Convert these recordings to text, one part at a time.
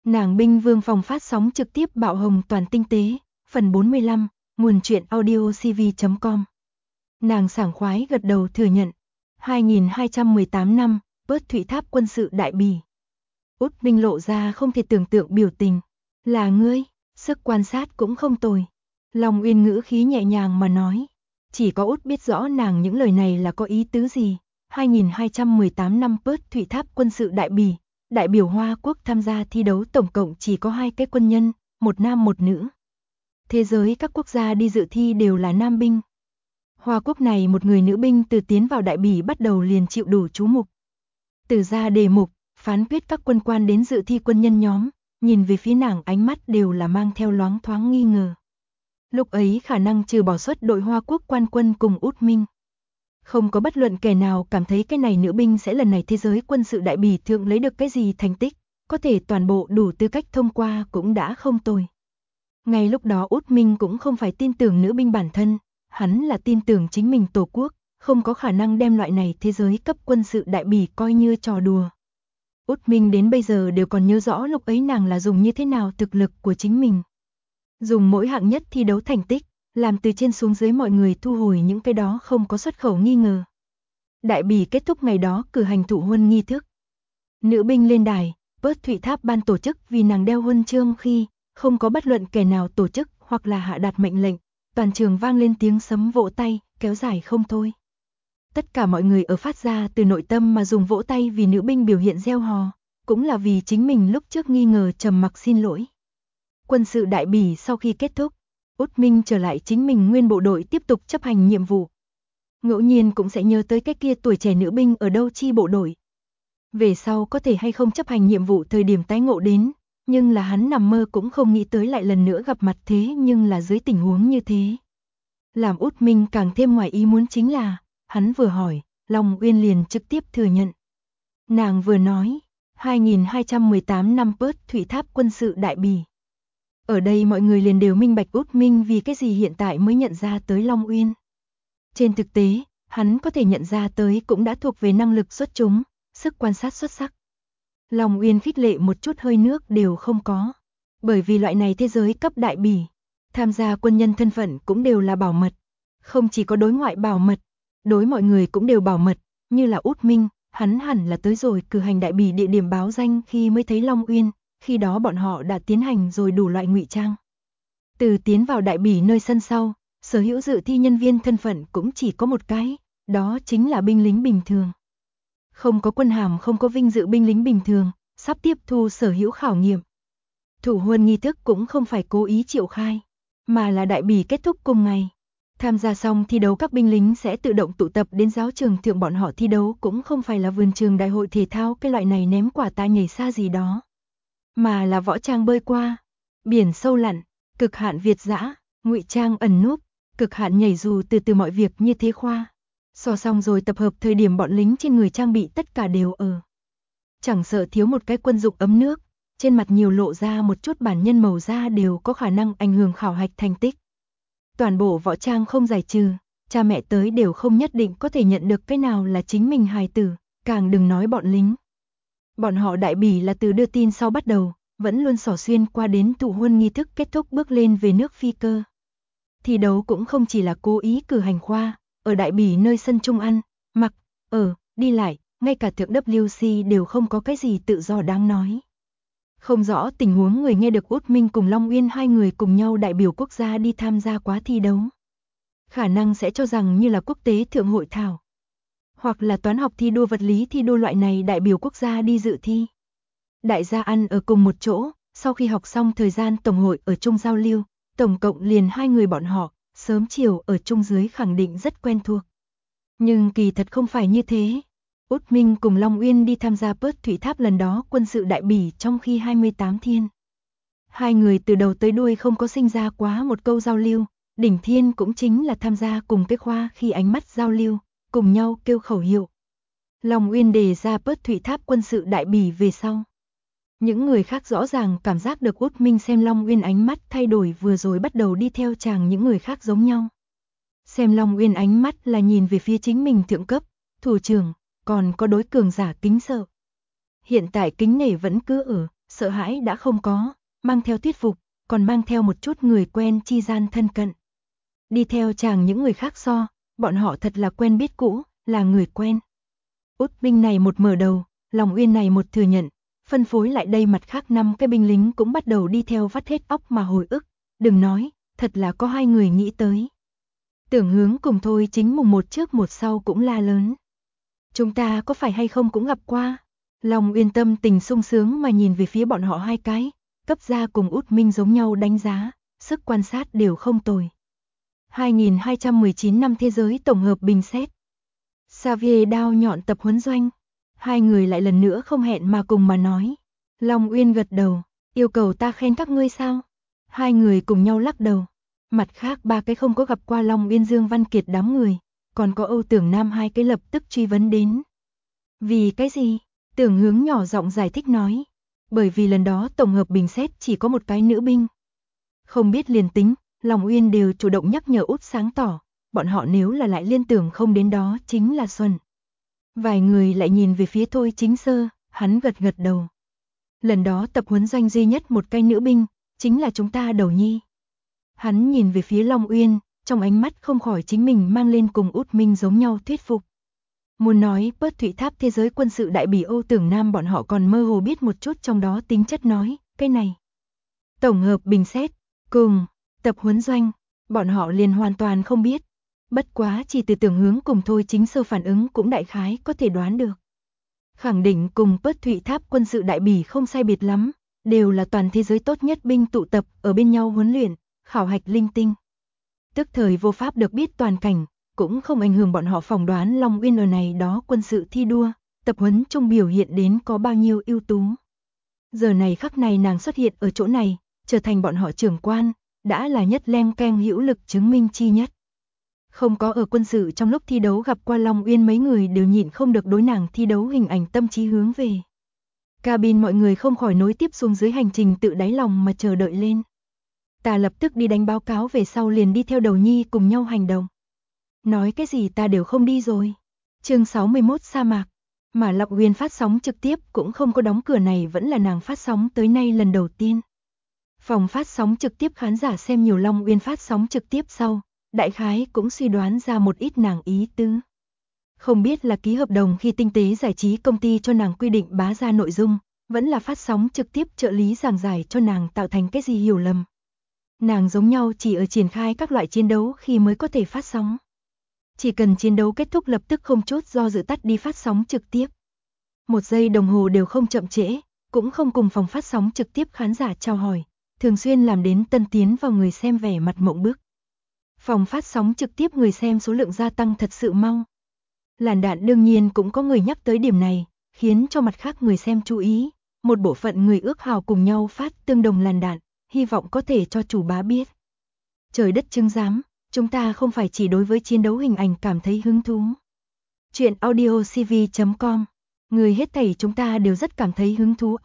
Nàng binh vương phòng phát sóng trực tiếp bạo hồng toàn tinh tế, phần 45, nguồn truyện audio cv.com. Nàng sảng khoái gật đầu thừa nhận. 2218 năm, Bớt Thụy Tháp quân sự đại bỉ. Út Minh lộ ra không thể tưởng tượng biểu tình. Là ngươi, sức quan sát cũng không tồi. Long Uyên ngữ khí nhẹ nhàng mà nói. Chỉ có Út biết rõ nàng những lời này là có ý tứ gì. 2218 năm Bớt Thụy Tháp quân sự đại bỉ. Đại biểu Hoa Quốc tham gia thi đấu tổng cộng chỉ có 2 cái quân nhân, một nam một nữ. Thế giới các quốc gia đi dự thi đều là nam binh. Hoa Quốc này một người nữ binh từ tiến vào đại bỉ bắt đầu liền chịu đủ chú mục. Từ ra đề mục, phán quyết các quân quan đến dự thi quân nhân nhóm, nhìn về phía nàng ánh mắt đều là mang theo loáng thoáng nghi ngờ. Lúc ấy khả năng trừ bỏ suất đội Hoa Quốc quan quân cùng Út Minh. Không có bất luận kẻ nào cảm thấy cái này nữ binh sẽ lần này thế giới quân sự đại bỉ thượng lấy được cái gì thành tích, có thể toàn bộ đủ tư cách thông qua cũng đã không tồi. Ngay lúc đó Út Minh cũng không phải tin tưởng nữ binh bản thân, hắn là tin tưởng chính mình tổ quốc, không có khả năng đem loại này thế giới cấp quân sự đại bỉ coi như trò đùa. Út Minh đến bây giờ đều còn nhớ rõ lúc ấy nàng là dùng như thế nào thực lực của chính mình. Dùng mỗi hạng nhất thi đấu thành tích, làm từ trên xuống dưới mọi người thu hồi những cái đó không có xuất khẩu nghi ngờ. Đại bỉ kết thúc ngày đó cử hành thụ huân nghi thức. Nữ binh lên đài, Bớt Thụy Tháp ban tổ chức vì nàng đeo huân chương khi không có bất luận kẻ nào tổ chức hoặc là hạ đạt mệnh lệnh, toàn trường vang lên tiếng sấm vỗ tay, kéo dài không thôi. Tất cả mọi người ở phát ra từ nội tâm mà dùng vỗ tay vì nữ binh biểu hiện reo hò, cũng là vì chính mình lúc trước nghi ngờ trầm mặc xin lỗi. Quân sự đại bỉ sau khi kết thúc, Út Minh trở lại chính mình nguyên bộ đội tiếp tục chấp hành nhiệm vụ. Ngẫu nhiên cũng sẽ nhớ tới cái kia tuổi trẻ nữ binh ở đâu chi bộ đội. Về sau có thể hay không chấp hành nhiệm vụ thời điểm tái ngộ đến, nhưng là hắn nằm mơ cũng không nghĩ tới lại lần nữa gặp mặt thế nhưng là dưới tình huống như thế. Làm Út Minh càng thêm ngoài ý muốn chính là, hắn vừa hỏi, Long Uyên liền trực tiếp thừa nhận. Nàng vừa nói, 2218 năm Bớt Thụy Tháp quân sự đại bỉ. Ở đây mọi người liền đều minh bạch Út Minh vì cái gì hiện tại mới nhận ra tới Long Uyên. Trên thực tế, hắn có thể nhận ra tới cũng đã thuộc về năng lực xuất chúng, sức quan sát xuất sắc. Long Uyên khích lệ một chút hơi nước đều không có. Bởi vì loại này thế giới cấp đại bỉ, tham gia quân nhân thân phận cũng đều là bảo mật. Không chỉ có đối ngoại bảo mật, đối mọi người cũng đều bảo mật, như là Út Minh, hắn hẳn là tới rồi cử hành đại bỉ địa điểm báo danh khi mới thấy Long Uyên, khi đó bọn họ đã tiến hành rồi đủ loại ngụy trang. Từ tiến vào đại bỉ nơi sân sau, sở hữu dự thi nhân viên thân phận cũng chỉ có một cái, đó chính là binh lính bình thường. Không có quân hàm, không có vinh dự binh lính bình thường, sắp tiếp thu sở hữu khảo nghiệm. Thụ huân nghi thức cũng không phải cố ý triệu khai, mà là đại bỉ kết thúc cùng ngày. Tham gia xong thi đấu các binh lính sẽ tự động tụ tập đến giáo trường thượng, bọn họ thi đấu cũng không phải là vườn trường đại hội thể thao cái loại này ném quả ta nhảy xa gì đó, mà là võ trang bơi qua, biển sâu lặn, cực hạn việt dã, ngụy trang ẩn núp, cực hạn nhảy dù từ mọi việc như thế khoa. So xong rồi tập hợp thời điểm bọn lính trên người trang bị tất cả đều ở. Chẳng sợ thiếu một cái quân dụng ấm nước, trên mặt nhiều lộ ra một chút bản nhân màu da đều có khả năng ảnh hưởng khảo hạch thành tích. Toàn bộ võ trang không giải trừ, cha mẹ tới đều không nhất định có thể nhận được cái nào là chính mình hài tử, càng đừng nói bọn lính. Bọn họ đại bỉ là từ đưa tin sau bắt đầu, vẫn luôn xỏ xuyên qua đến thụ huân nghi thức kết thúc bước lên về nước phi cơ. Thi đấu cũng không chỉ là cố ý cử hành khoa, ở đại bỉ nơi sân Trung ăn, mặc, ở, đi lại, ngay cả thượng WC đều không có cái gì tự do đáng nói. Không rõ tình huống người nghe được Út Minh cùng Long Uyên hai người cùng nhau đại biểu quốc gia đi tham gia quá thi đấu. Khả năng sẽ cho rằng như là quốc tế thượng hội thảo, hoặc là toán học thi đua, vật lý thi đua loại này đại biểu quốc gia đi dự thi. Đại gia ăn ở cùng một chỗ, sau khi học xong thời gian tổng hội ở chung giao lưu, tổng cộng liền 2 người bọn họ, sớm chiều ở chung dưới khẳng định rất quen thuộc. Nhưng kỳ thật không phải như thế. Út Minh cùng Long Uyên đi tham gia Bớt Thụy Tháp lần đó quân sự đại bỉ trong khi 28 thiên. 2 người từ đầu tới đuôi không có sinh ra quá một câu giao lưu, đỉnh thiên cũng chính là tham gia cùng cái khoa khi ánh mắt giao lưu, cùng nhau kêu khẩu hiệu. Long Uyên đề ra Bớt Thụy Tháp quân sự đại bỉ về sau. Những người khác rõ ràng cảm giác được Út Minh xem Long Uyên ánh mắt thay đổi, vừa rồi bắt đầu đi theo chàng những người khác giống nhau. Xem Long Uyên ánh mắt là nhìn về phía chính mình thượng cấp, thủ trưởng, còn có đối cường giả kính sợ. Hiện tại kính nể vẫn cứ ở, sợ hãi đã không có, mang theo thuyết phục, còn mang theo một chút người quen chi gian thân cận. Đi theo chàng những người khác so, bọn họ thật là quen biết cũ, là người quen. Út binh này một mở đầu, Long Uyên này một thừa nhận, phân phối lại đây mặt khác 5 cái binh lính cũng bắt đầu đi theo vắt hết óc mà hồi ức, đừng nói, thật là có 2 người nghĩ tới. Tưởng Hướng cùng Thôi Chính mùng 1 trước 1 sau cũng la lớn. Chúng ta có phải hay không cũng gặp qua? Long Uyên tâm tình sung sướng mà nhìn về phía bọn họ 2 cái, cấp gia cùng Út Minh giống nhau đánh giá, sức quan sát đều không tồi. 2219 năm thế giới tổng hợp bình xét. Xavier đao nhọn tập huấn doanh. 2 người lại lần nữa không hẹn mà cùng mà nói. Long Uyên gật đầu, yêu cầu ta khen các ngươi sao? 2 người cùng nhau lắc đầu. Mặt khác 3 cái không có gặp qua Long Uyên Dương Văn Kiệt đám người, còn có Âu Tưởng Nam 2 cái lập tức truy vấn đến. Vì cái gì? Tưởng Hướng nhỏ giọng giải thích nói. Bởi vì lần đó tổng hợp bình xét chỉ có một cái nữ binh. Không biết liền tính, Long Uyên đều chủ động nhắc nhở Út sáng tỏ, bọn họ nếu là lại liên tưởng không đến đó chính là xuân. Vài người lại nhìn về phía Thôi Chính Sơ, hắn gật gật đầu. Lần đó tập huấn doanh duy nhất một cái nữ binh, chính là chúng ta Đầu Nhi. Hắn nhìn về phía Long Uyên, trong ánh mắt không khỏi chính mình mang lên cùng Út Minh giống nhau thuyết phục. Muốn nói Bớt Thụy Tháp thế giới quân sự đại bỉ Âu Tưởng Nam bọn họ còn mơ hồ biết một chút trong đó tính chất nói, cái này. Tổng hợp bình xét, cùng, tập huấn doanh, bọn họ liền hoàn toàn không biết. Bất quá chỉ từ Tưởng Hướng cùng Thôi Chính Sơ phản ứng cũng đại khái có thể đoán được. Khẳng định cùng Bớt Thụy Tháp quân sự đại bỉ không sai biệt lắm, đều là toàn thế giới tốt nhất binh tụ tập ở bên nhau huấn luyện, khảo hạch linh tinh. Tức thời vô pháp được biết toàn cảnh, cũng không ảnh hưởng bọn họ phỏng đoán Long Uyên ở này đó quân sự thi đua, tập huấn chung biểu hiện đến có bao nhiêu ưu tú. Giờ này khắc này nàng xuất hiện ở chỗ này, trở thành bọn họ trưởng quan, đã là nhất leng keng hữu lực chứng minh chi nhất. Không có ở quân sự trong lúc thi đấu gặp qua Long Uyên mấy người đều nhịn không được đối nàng thi đấu hình ảnh tâm trí hướng về. Cabin mọi người không khỏi nối tiếp xuống dưới hành trình tự đáy lòng mà chờ đợi lên. Ta lập tức đi đánh báo cáo về sau liền đi theo Đầu Nhi cùng nhau hành động. Nói cái gì ta đều không đi rồi. Chương 61 sa mạc. Mà Long Uyên phát sóng trực tiếp cũng không có đóng cửa, này vẫn là nàng phát sóng tới nay lần đầu tiên. Phòng phát sóng trực tiếp khán giả xem nhiều Long Uyên phát sóng trực tiếp sau, đại khái cũng suy đoán ra một ít nàng ý tứ. Không biết là ký hợp đồng khi tinh tế giải trí công ty cho nàng quy định bá ra nội dung, vẫn là phát sóng trực tiếp trợ lý giảng giải cho nàng tạo thành cái gì hiểu lầm. Nàng giống nhau chỉ ở triển khai các loại chiến đấu khi mới có thể phát sóng. Chỉ cần chiến đấu kết thúc lập tức không chút do dự tắt đi phát sóng trực tiếp. 1 giây đồng hồ đều không chậm trễ, cũng không cùng phòng phát sóng trực tiếp khán giả chào hỏi, thường xuyên làm đến tân tiến vào người xem vẻ mặt mộng bức. Phòng phát sóng trực tiếp người xem số lượng gia tăng thật sự mau. Làn đạn đương nhiên cũng có người nhắc tới điểm này, khiến cho mặt khác người xem chú ý. Một bộ phận người ước hào cùng nhau phát tương đồng làn đạn, hy vọng có thể cho chủ bá biết. Trời đất chứng giám, chúng ta không phải chỉ đối với chiến đấu hình ảnh cảm thấy hứng thú. Chuyện audiocv.com, người hết thảy chúng ta đều rất cảm thấy hứng thú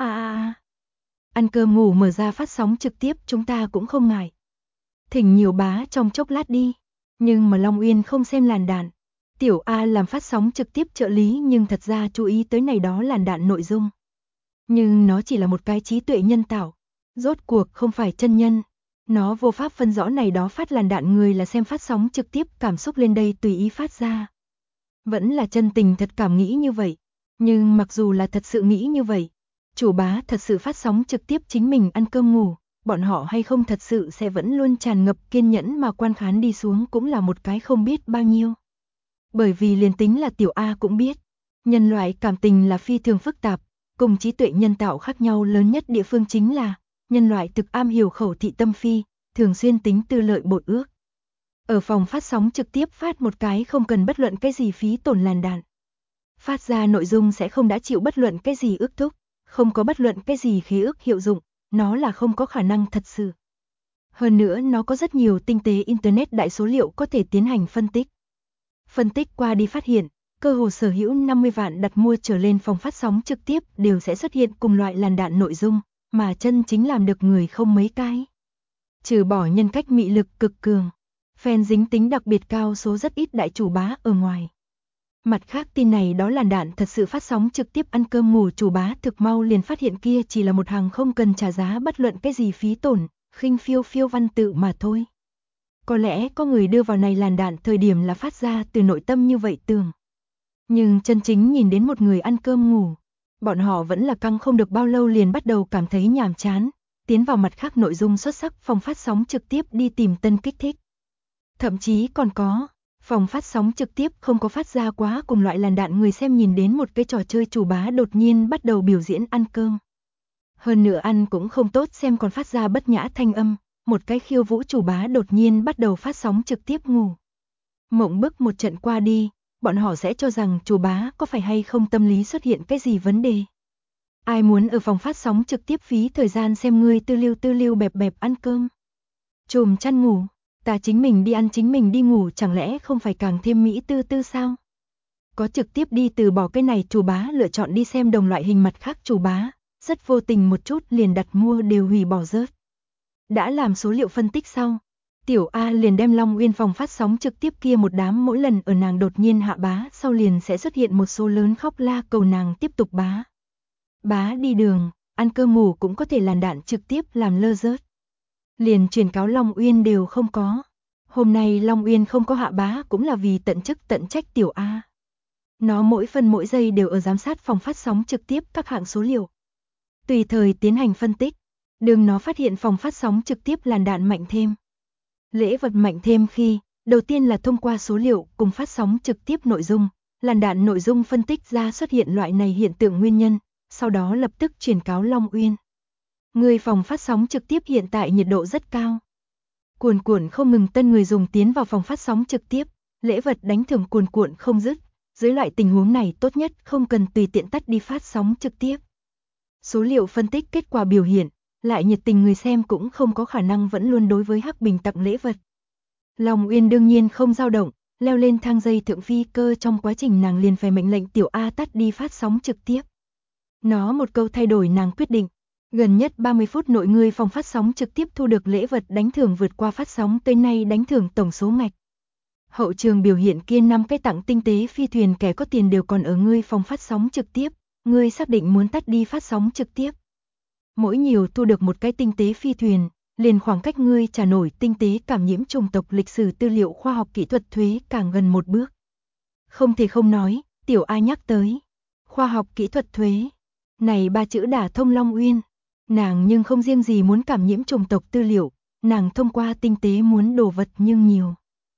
Ăn cơm ngủ mở ra phát sóng trực tiếp chúng ta cũng không ngại. Thỉnh nhiều bá trong chốc lát đi. Nhưng mà Long Uyên không xem làn đạn. Tiểu A làm phát sóng trực tiếp trợ lý nhưng thật ra chú ý tới này đó làn đạn nội dung. Nhưng nó chỉ là một cái trí tuệ nhân tạo. Rốt cuộc không phải chân nhân. Nó vô pháp phân rõ này đó phát làn đạn người là xem phát sóng trực tiếp cảm xúc lên đây tùy ý phát ra. Vẫn là chân tình thật cảm nghĩ như vậy. Nhưng mặc dù là thật sự nghĩ như vậy, chủ bá thật sự phát sóng trực tiếp chính mình ăn cơm ngủ, bọn họ hay không thật sự sẽ vẫn luôn tràn ngập kiên nhẫn mà quan khán đi xuống cũng là một cái không biết bao nhiêu. Bởi vì liền tính là tiểu A cũng biết, nhân loại cảm tình là phi thường phức tạp, cùng trí tuệ nhân tạo khác nhau lớn nhất địa phương chính là, nhân loại thực am hiểu khẩu thị tâm phi, thường xuyên tính tư lợi bội ước. Ở phòng phát sóng trực tiếp phát một cái không cần bất luận cái gì phí tổn làn đạn. Phát ra nội dung sẽ không đã chịu bất luận cái gì ước thúc, không có bất luận cái gì khế ước hiệu dụng, nó là không có khả năng thật sự. Hơn nữa nó có rất nhiều tinh tế Internet đại số liệu có thể tiến hành phân tích. Phân tích qua đi phát hiện, cơ hồ sở hữu 50 vạn đặt mua trở lên phòng phát sóng trực tiếp đều sẽ xuất hiện cùng loại làn đạn nội dung, mà chân chính làm được người không mấy cái. Trừ bỏ nhân cách mị lực cực cường, fan dính tính đặc biệt cao số rất ít đại chủ bá ở ngoài. Mặt khác tin này đó làn đạn thật sự phát sóng trực tiếp ăn cơm ngủ chủ bá thực mau liền phát hiện kia chỉ là một hàng không cần trả giá bất luận cái gì phí tổn, khinh phiêu phiêu văn tự mà thôi. Có lẽ có người đưa vào này làn đạn thời điểm là phát ra từ nội tâm như vậy tưởng. Nhưng chân chính nhìn đến một người ăn cơm ngủ, bọn họ vẫn là căng không được bao lâu liền bắt đầu cảm thấy nhàm chán, tiến vào mặt khác nội dung xuất sắc phòng phát sóng trực tiếp đi tìm tân kích thích. Thậm chí còn có, phòng phát sóng trực tiếp không có phát ra quá cùng loại làn đạn người xem nhìn đến một cái trò chơi chủ bá đột nhiên bắt đầu biểu diễn ăn cơm. Hơn nữa ăn cũng không tốt xem còn phát ra bất nhã thanh âm, một cái khiêu vũ chủ bá đột nhiên bắt đầu phát sóng trực tiếp ngủ. Mộng bức một trận qua đi, bọn họ sẽ cho rằng chủ bá có phải hay không tâm lý xuất hiện cái gì vấn đề. Ai muốn ở phòng phát sóng trực tiếp phí thời gian xem ngươi tư lưu bẹp bẹp ăn cơm. Chùm chăn ngủ, ta chính mình đi ăn chính mình đi ngủ chẳng lẽ không phải càng thêm mỹ tư sao? Có trực tiếp đi từ bỏ cái này chủ bá lựa chọn đi xem đồng loại hình mặt khác chủ bá, rất vô tình một chút liền đặt mua đều hủy bỏ rớt. Đã làm số liệu phân tích sau, Tiểu A liền đem Long Uyên phòng phát sóng trực tiếp kia một đám mỗi lần ở nàng đột nhiên hạ bá sau liền sẽ xuất hiện một số lớn khóc la cầu nàng tiếp tục bá. Bá đi đường, ăn cơm ngủ cũng có thể làn đạn trực tiếp làm lơ rớt. Liền truyền cáo Long Uyên đều không có. Hôm nay Long Uyên không có hạ bá cũng là vì tận chức tận trách Tiểu A. Nó mỗi phân mỗi giây đều ở giám sát phòng phát sóng trực tiếp các hạng số liệu. Tùy thời tiến hành phân tích, đừng nó phát hiện phòng phát sóng trực tiếp làn đạn mạnh thêm. Lễ vật mạnh thêm khi, đầu tiên là thông qua số liệu cùng phát sóng trực tiếp nội dung, làn đạn nội dung phân tích ra xuất hiện loại này hiện tượng nguyên nhân, sau đó lập tức truyền cáo Long Uyên. Người phòng phát sóng trực tiếp hiện tại nhiệt độ rất cao. Cuồn cuộn không ngừng tân người dùng tiến vào phòng phát sóng trực tiếp, lễ vật đánh thưởng cuồn cuộn không dứt, dưới loại tình huống này tốt nhất không cần tùy tiện tắt đi phát sóng trực tiếp. Số liệu phân tích kết quả biểu hiện, lại nhiệt tình người xem cũng không có khả năng vẫn luôn đối với Hắc Bình tặng lễ vật. Long Uyên đương nhiên không dao động, leo lên thang dây thượng phi cơ trong quá trình nàng liền phải mệnh lệnh Tiểu A tắt đi phát sóng trực tiếp. Nó một câu thay đổi nàng quyết định, gần nhất 30 phút nội người phòng phát sóng trực tiếp thu được lễ vật đánh thưởng vượt qua phát sóng tới nay đánh thưởng tổng số ngạch. Hậu trường biểu hiện kia 5 cái tặng tinh tế phi thuyền kẻ có tiền đều còn ở ngươi phòng phát sóng trực tiếp, ngươi xác định muốn tắt đi phát sóng trực tiếp. Mỗi nhiều thu được một cái tinh tế phi thuyền, liền khoảng cách ngươi trả nổi tinh tế cảm nhiễm chủng tộc lịch sử tư liệu khoa học kỹ thuật thuế càng gần một bước. Không thể không nói, Tiểu A nhắc tới khoa học kỹ thuật thuế, này ba chữ đả thông Long Uyên. Nàng nhưng không riêng gì muốn cảm nhiễm chủng tộc tư liệu, nàng thông qua tinh tế muốn đồ vật nhưng nhiều.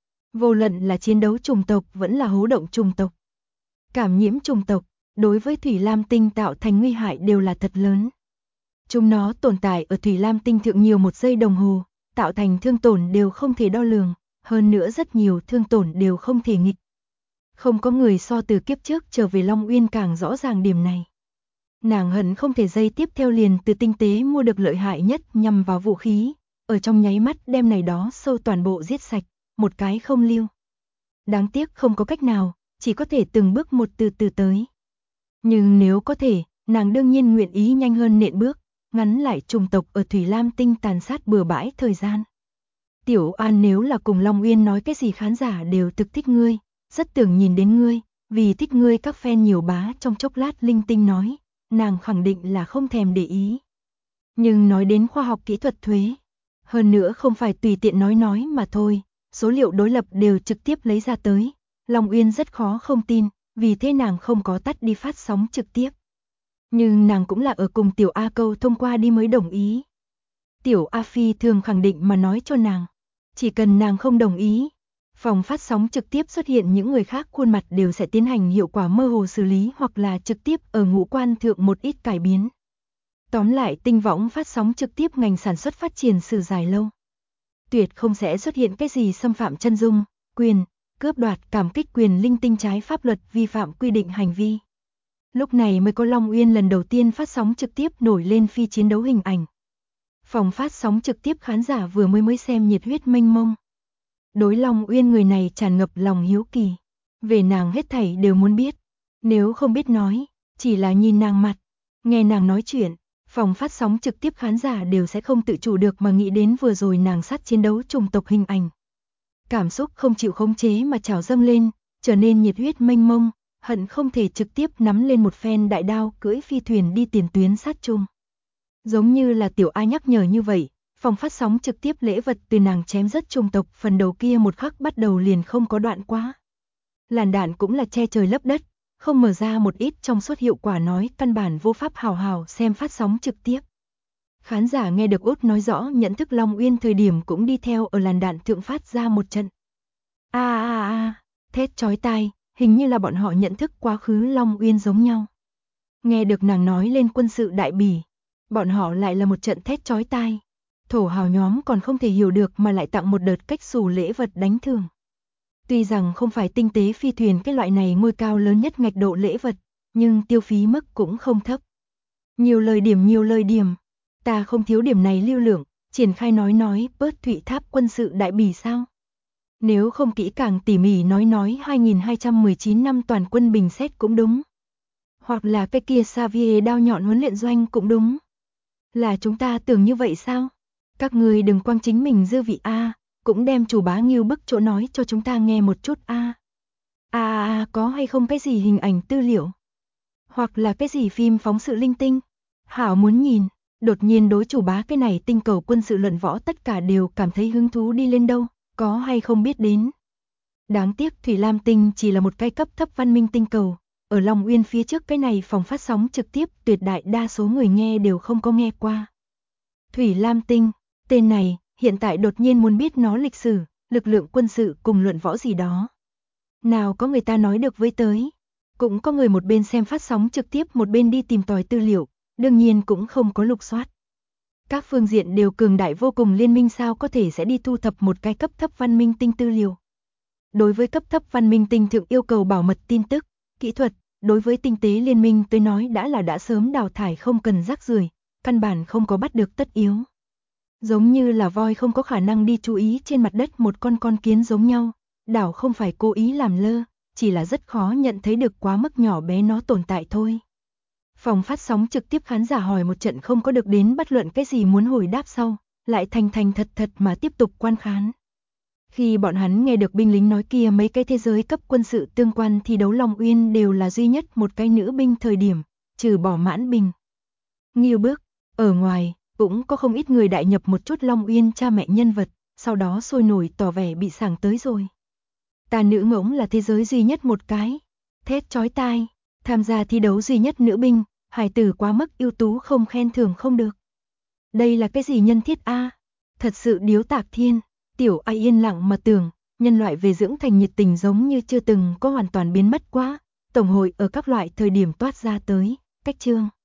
Vô luận là chiến đấu chủng tộc vẫn là hố động chủng tộc. Cảm nhiễm chủng tộc, đối với Thủy Lam Tinh tạo thành nguy hại đều là thật lớn. Chúng nó tồn tại ở Thủy Lam Tinh thượng nhiều một giây đồng hồ, tạo thành thương tổn đều không thể đo lường, hơn nữa rất nhiều thương tổn đều không thể nghịch. Không có người so từ kiếp trước trở về Long Uyên càng rõ ràng điểm này. Nàng hận không thể giây tiếp theo liền từ tinh tế mua được lợi hại nhất nhằm vào vũ khí, ở trong nháy mắt đem này đó sâu toàn bộ giết sạch, một cái không lưu. Đáng tiếc không có cách nào, chỉ có thể từng bước một từ từ tới. Nhưng nếu có thể, nàng đương nhiên nguyện ý nhanh hơn nện bước, ngắn lại chủng tộc ở Thủy Lam Tinh tàn sát bừa bãi thời gian. Tiểu An nếu là cùng Long Uyên nói cái gì khán giả đều thực thích ngươi, rất tưởng nhìn đến ngươi, vì thích ngươi các fan nhiều bá trong chốc lát linh tinh nói, nàng khẳng định là không thèm để ý. Nhưng nói đến khoa học kỹ thuật thuế, hơn nữa không phải tùy tiện nói mà thôi, số liệu đối lập đều trực tiếp lấy ra tới, Long Uyên rất khó không tin, vì thế nàng không có tắt đi phát sóng trực tiếp. Nhưng nàng cũng là ở cùng Tiểu A câu thông qua đi mới đồng ý. Tiểu A phi thường khẳng định mà nói cho nàng, chỉ cần nàng không đồng ý, phòng phát sóng trực tiếp xuất hiện những người khác khuôn mặt đều sẽ tiến hành hiệu quả mơ hồ xử lý hoặc là trực tiếp ở ngũ quan thượng một ít cải biến. Tóm lại tinh võng phát sóng trực tiếp ngành sản xuất phát triển sử dài lâu. Tuyệt không sẽ xuất hiện cái gì xâm phạm chân dung, quyền, cướp đoạt cảm kích quyền linh tinh trái pháp luật vi phạm quy định hành vi. Lúc này mới có Long Uyên lần đầu tiên phát sóng trực tiếp nổi lên phi chiến đấu hình ảnh. Phòng phát sóng trực tiếp khán giả vừa mới xem nhiệt huyết mênh mông. Đối Long Uyên người này tràn ngập lòng hiếu kỳ. Về nàng hết thảy đều muốn biết. Nếu không biết nói, chỉ là nhìn nàng mặt, nghe nàng nói chuyện, phòng phát sóng trực tiếp khán giả đều sẽ không tự chủ được mà nghĩ đến vừa rồi nàng sát chiến đấu chủng tộc hình ảnh. Cảm xúc không chịu khống chế mà trào dâng lên, trở nên nhiệt huyết mênh mông, hận không thể trực tiếp nắm lên một phen đại đao cưỡi phi thuyền đi tiền tuyến sát chung. Giống như là Tiểu A nhắc nhở như vậy, phòng phát sóng trực tiếp lễ vật từ nàng chém rất trùng tộc phần đầu kia một khắc bắt đầu liền không có đoạn quá. Làn đạn cũng là che trời lấp đất, không mở ra một ít trong suốt hiệu quả nói căn bản vô pháp hào hào xem phát sóng trực tiếp. Khán giả nghe được Út nói rõ nhận thức Long Uyên thời điểm cũng đi theo ở làn đạn thượng phát ra một trận. Thét chói tai, hình như là bọn họ nhận thức quá khứ Long Uyên giống nhau. Nghe được nàng nói lên quân sự đại bỉ, bọn họ lại là một trận thét chói tai. Thổ hào nhóm còn không thể hiểu được mà lại tặng một đợt cách xù lễ vật đánh thưởng. Tuy rằng không phải tinh tế phi thuyền cái loại này ngôi cao lớn nhất ngạch độ lễ vật, nhưng tiêu phí mức cũng không thấp. Nhiều lời điểm. Ta không thiếu điểm này lưu lượng, triển khai nói bớt Thụy Tháp quân sự đại bỉ sao? Nếu không kỹ càng tỉ mỉ nói 2219 năm toàn quân bình xét cũng đúng. Hoặc là cái kia Xavier đao nhọn huấn luyện doanh cũng đúng. Là chúng ta tưởng như vậy sao? Các người đừng quăng chính mình dư vị a, cũng đem chủ bá Ngưu bức chỗ nói cho chúng ta nghe một chút a. Có hay không cái gì hình ảnh tư liệu? Hoặc là cái gì phim phóng sự linh tinh? Hảo muốn nhìn, đột nhiên đối chủ bá cái này tinh cầu quân sự luận võ tất cả đều cảm thấy hứng thú đi lên đâu, có hay không biết đến. Đáng tiếc Thủy Lam Tinh chỉ là một cái cấp thấp văn minh tinh cầu, ở Long Uyên phía trước cái này phòng phát sóng trực tiếp tuyệt đại đa số người nghe đều không có nghe qua. Thủy Lam Tinh, tên này, hiện tại đột nhiên muốn biết nó lịch sử, lực lượng quân sự cùng luận võ gì đó. Nào có người ta nói được với tới. Cũng có người một bên xem phát sóng trực tiếp một bên đi tìm tòi tư liệu, đương nhiên cũng không có lục soát. Các phương diện đều cường đại vô cùng liên minh sao có thể sẽ đi thu thập một cái cấp thấp văn minh tinh tư liệu. Đối với cấp thấp văn minh tinh thượng yêu cầu bảo mật tin tức, kỹ thuật, đối với tinh tế liên minh tôi nói đã sớm đào thải không cần rác rưởi, căn bản không có bắt được tất yếu. Giống như là voi không có khả năng đi chú ý trên mặt đất một con kiến giống nhau, đảo không phải cố ý làm lơ, chỉ là rất khó nhận thấy được quá mức nhỏ bé nó tồn tại thôi. Phòng phát sóng trực tiếp khán giả hỏi một trận không có được đến bất luận cái gì muốn hồi đáp sau, lại thành thật mà tiếp tục quan khán. Khi bọn hắn nghe được binh lính nói kia mấy cái thế giới cấp quân sự tương quan thi đấu Long Uyên đều là duy nhất một cái nữ binh thời điểm, trừ bỏ Mãn Bình. Ngưu Bức, ở ngoài, cũng có không ít người đại nhập một chút Long Uyên cha mẹ nhân vật, sau đó sôi nổi tỏ vẻ bị sảng tới rồi. Ta nữ ngỗng là thế giới duy nhất một cái, thét chói tai, tham gia thi đấu duy nhất nữ binh, hài tử quá mức ưu tú không khen thưởng không được. Đây là cái gì nhân thiết a? Thật sự điếu tạc thiên, Tiểu A yên lặng mà tưởng, nhân loại về dưỡng thành nhiệt tình giống như chưa từng có hoàn toàn biến mất quá, tổng hội ở các loại thời điểm toát ra tới, cách chương.